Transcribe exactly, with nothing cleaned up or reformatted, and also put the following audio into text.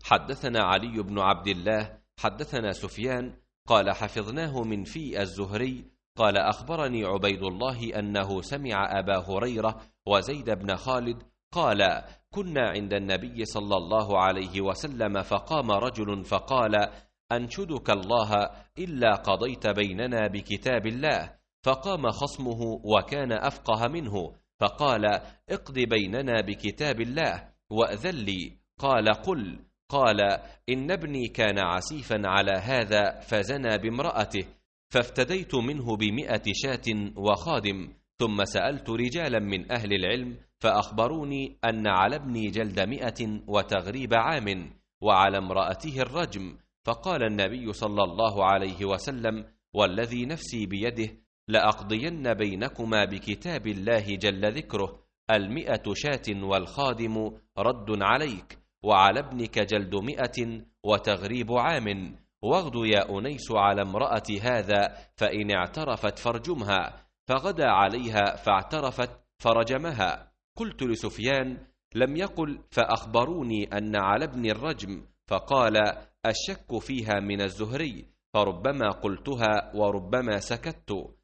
حدثنا علي بن عبد الله حدثنا سفيان قال حفظناه من في الزهري قال أخبرني عبيد الله أنه سمع أبا هريرة وزيد بن خالد قال كنا عند النبي صلى الله عليه وسلم فقام رجل فقال أنشدك الله إلا قضيت بيننا بكتاب الله. فقام خصمه وكان أفقه منه فقال اقض بيننا بكتاب الله وأذن لي. قال قل. قال إن ابني كان عسيفا على هذا فزنى بامرأته فافتديت منه بمئة شاة وخادم، ثم سألت رجالا من أهل العلم فأخبروني أن على ابني جلد مئة وتغريب عام وعلى امرأته الرجم. فقال النبي صلى الله عليه وسلم والذي نفسي بيده لأقضين بينكما بكتاب الله جل ذكره، المئة شاة والخادم رد عليك، وعلى ابنك جلد مئة وتغريب عام، واغد يا أنيس على امرأة هذا فإن اعترفت فارجمها. فغدا عليها فاعترفت فرجمها. قلت لسفيان لم يقل فأخبروني أن على ابن الرجم، فقال الشك فيها من الزهري، فربما قلتها وربما سكت.